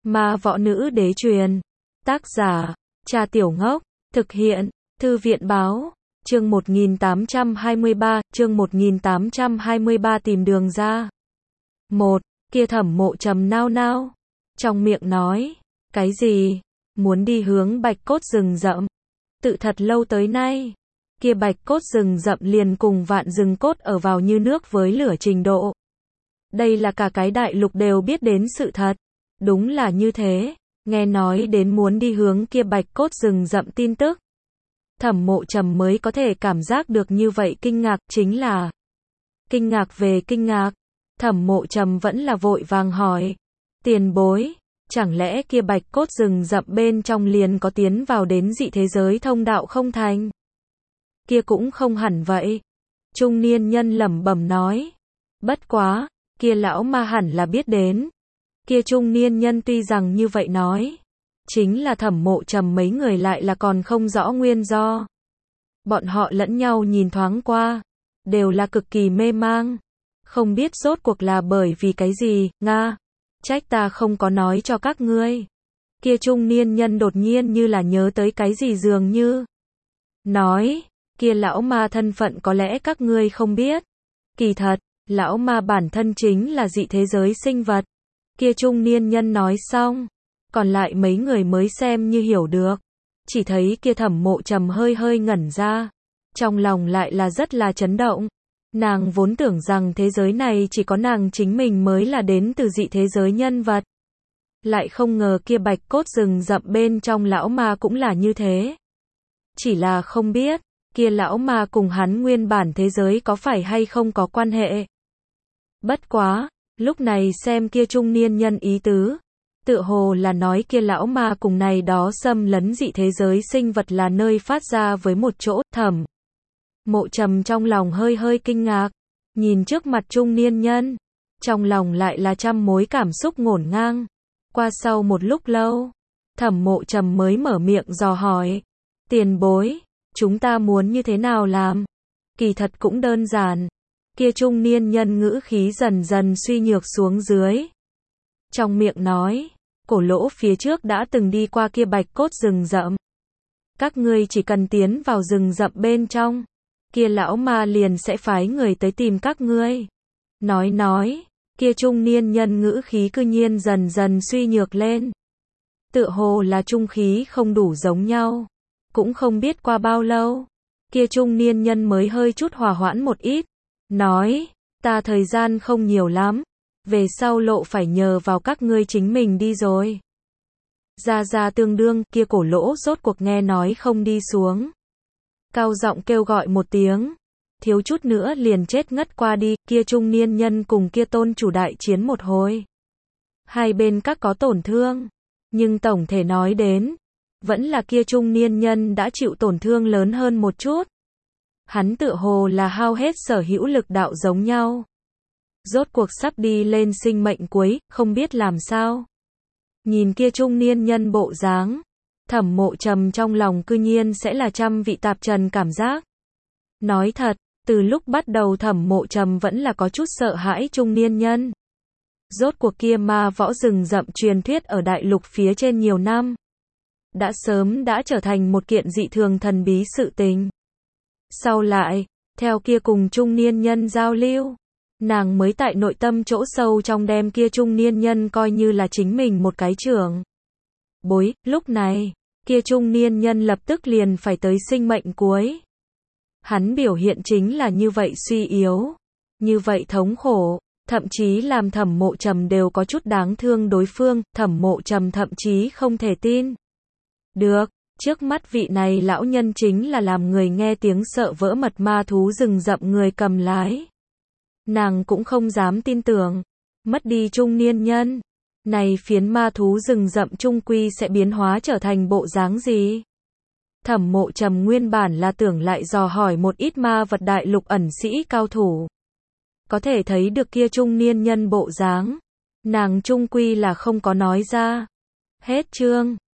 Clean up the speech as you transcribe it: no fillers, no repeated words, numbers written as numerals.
Ma võ nữ đế truyền. Tác giả, Trà Tiểu Ngốc. Thực hiện, Thư viện báo. Chương 1823, chương 1823 tìm đường ra. Kia Thẩm Mộ Trầm nao nao. Trong miệng nói, cái gì? Muốn đi hướng Bạch Cốt rừng rậm. Tự thật lâu tới nay, kia Bạch Cốt rừng rậm liền cùng Vạn Rừng Cốt ở vào như nước với lửa trình độ. Đây là cả cái đại lục đều biết đến sự thật. Đúng là như thế, nghe nói đến muốn đi hướng kia Bạch Cốt rừng rậm tin tức. Thẩm Mộ Trầm mới có thể cảm giác được như vậy kinh ngạc, chính là kinh ngạc về kinh ngạc. Thẩm Mộ Trầm vẫn là vội vàng hỏi, tiền bối, chẳng lẽ kia Bạch Cốt rừng rậm bên trong liền có tiến vào đến dị thế giới thông đạo không thành? Kia cũng không hẳn vậy. Trung niên nhân lẩm bẩm nói, bất quá, kia lão ma hẳn là biết đến. Kia trung niên nhân tuy rằng như vậy nói, chính là Thẩm Mộ Trầm mấy người lại là còn không rõ nguyên do. Bọn họ lẫn nhau nhìn thoáng qua, đều là cực kỳ mê mang, không biết rốt cuộc là bởi vì cái gì. Nga, trách ta không có nói cho các ngươi. Kia trung niên nhân đột nhiên như là nhớ tới cái gì dường như nói, kia lão ma thân phận có lẽ các ngươi không biết. Kỳ thật, lão ma bản thân chính là dị thế giới sinh vật. Kia trung niên nhân nói xong, còn lại mấy người mới xem như hiểu được. Chỉ thấy kia Thẩm Mộ Trầm hơi hơi ngẩn ra, trong lòng lại là rất là chấn động. Nàng vốn tưởng rằng thế giới này chỉ có nàng chính mình mới là đến từ dị thế giới nhân vật. Lại không ngờ kia Bạch Cốt rừng rậm bên trong lão ma cũng là như thế. Chỉ là không biết, kia lão ma cùng hắn nguyên bản thế giới có phải hay không có quan hệ. Bất quá, lúc này xem kia trung niên nhân ý tứ, tựa hồ là nói kia lão ma cùng này đó xâm lấn dị thế giới sinh vật là nơi phát ra với một chỗ. Thẩm Mộ Trầm trong lòng hơi hơi kinh ngạc, nhìn trước mặt trung niên nhân, trong lòng lại là trăm mối cảm xúc ngổn ngang. Qua sau một lúc lâu, Thẩm Mộ Trầm mới mở miệng dò hỏi, tiền bối, chúng ta muốn như thế nào làm? Kỳ thật cũng đơn giản. Kia trung niên nhân ngữ khí dần dần suy nhược xuống dưới. Trong miệng nói, cổ lỗ phía trước đã từng đi qua kia Bạch Cốt rừng rậm. Các ngươi chỉ cần tiến vào rừng rậm bên trong, kia lão ma liền sẽ phái người tới tìm các ngươi. Nói, kia trung niên nhân ngữ khí cư nhiên dần dần suy nhược lên. Tựa hồ là trung khí không đủ giống nhau. Cũng không biết qua bao lâu, kia trung niên nhân mới hơi chút hòa hoãn một ít. Nói, ta thời gian không nhiều lắm, về sau lộ phải nhờ vào các ngươi chính mình đi rồi. Ra tương đương, kia cổ lỗ rốt cuộc nghe nói không đi xuống. Cao giọng kêu gọi một tiếng, thiếu chút nữa liền chết ngất qua đi. Kia trung niên nhân cùng kia tôn chủ đại chiến một hồi. Hai bên các có tổn thương, nhưng tổng thể nói đến, vẫn là kia trung niên nhân đã chịu tổn thương lớn hơn một chút. Hắn tựa hồ là hao hết sở hữu lực đạo giống nhau. Rốt cuộc sắp đi lên sinh mệnh cuối, không biết làm sao. Nhìn kia trung niên nhân bộ dáng, Thẩm Mộ Trầm trong lòng cư nhiên sẽ là trăm vị tạp trần cảm giác. Nói thật, từ lúc bắt đầu Thẩm Mộ Trầm vẫn là có chút sợ hãi trung niên nhân. Rốt cuộc kia ma võ rừng rậm truyền thuyết ở đại lục phía trên nhiều năm, đã sớm đã trở thành một kiện dị thường thần bí sự tình. Sau lại, theo kia cùng trung niên nhân giao lưu, nàng mới tại nội tâm chỗ sâu trong đem kia trung niên nhân coi như là chính mình một cái trưởng bối. Lúc này, kia trung niên nhân lập tức liền phải tới sinh mệnh cuối. Hắn biểu hiện chính là như vậy suy yếu, như vậy thống khổ, thậm chí làm Thẩm Mộ Trầm đều có chút đáng thương đối phương. Thẩm Mộ Trầm thậm chí không thể tin được, trước mắt vị này lão nhân chính là làm người nghe tiếng sợ vỡ mật ma thú rừng rậm người cầm lái. Nàng cũng không dám tin tưởng, mất đi trung niên nhân, này phiến ma thú rừng rậm trung quy sẽ biến hóa trở thành bộ dáng gì? Thẩm Mộ Trầm nguyên bản là tưởng lại dò hỏi một ít ma vật đại lục ẩn sĩ cao thủ. Có thể thấy được kia trung niên nhân bộ dáng, nàng trung quy là không có nói ra. Hết chương.